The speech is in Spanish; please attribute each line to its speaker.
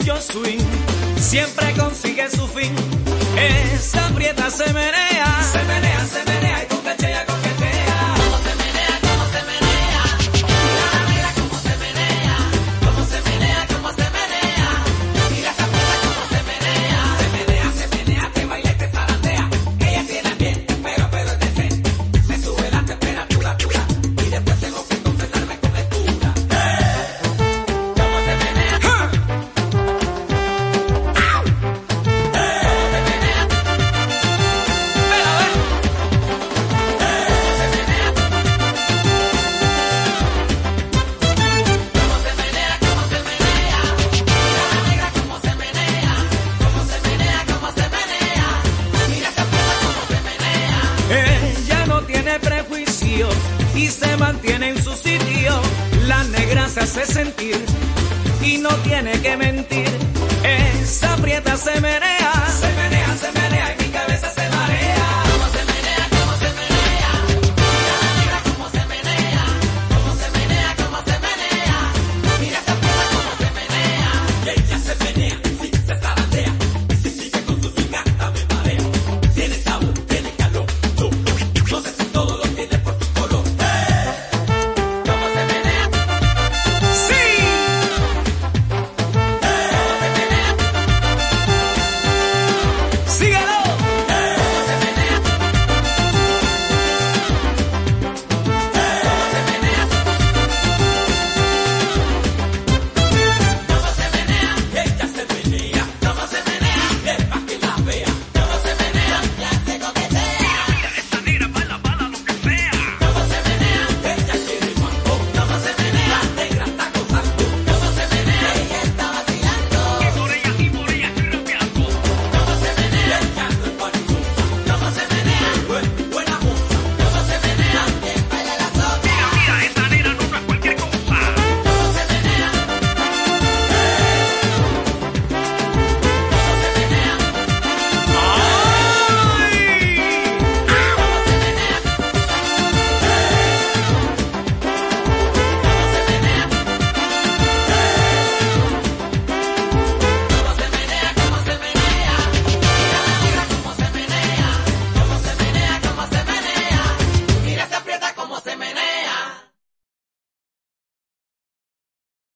Speaker 1: mucho swing, siempre consigue su fin. Esa prieta se menea, se menea, se menea y coquetea, coquetea. Cómo se menea, cómo se menea. Mira la negra cómo se menea, cómo se menea, cómo se menea. Mira esa prieta cómo se menea, se menea, se menea, te baila y te zarandea. Ella tiene ambiente, pero es decente. Me sube la temperatura, y después tengo que confesarme con lectura. Cómo se menea. Ella no tiene prejuicio y se mantiene en su sitio. La negra se hace sentir y no tiene que mentir. Esa prieta se menea, se menea, se menea y mi cabeza se marea. Cómo se menea, cómo se menea. Mira la negra cómo se menea, cómo se menea, cómo se menea. Mira esa prieta cómo se menea. Y ella se menea.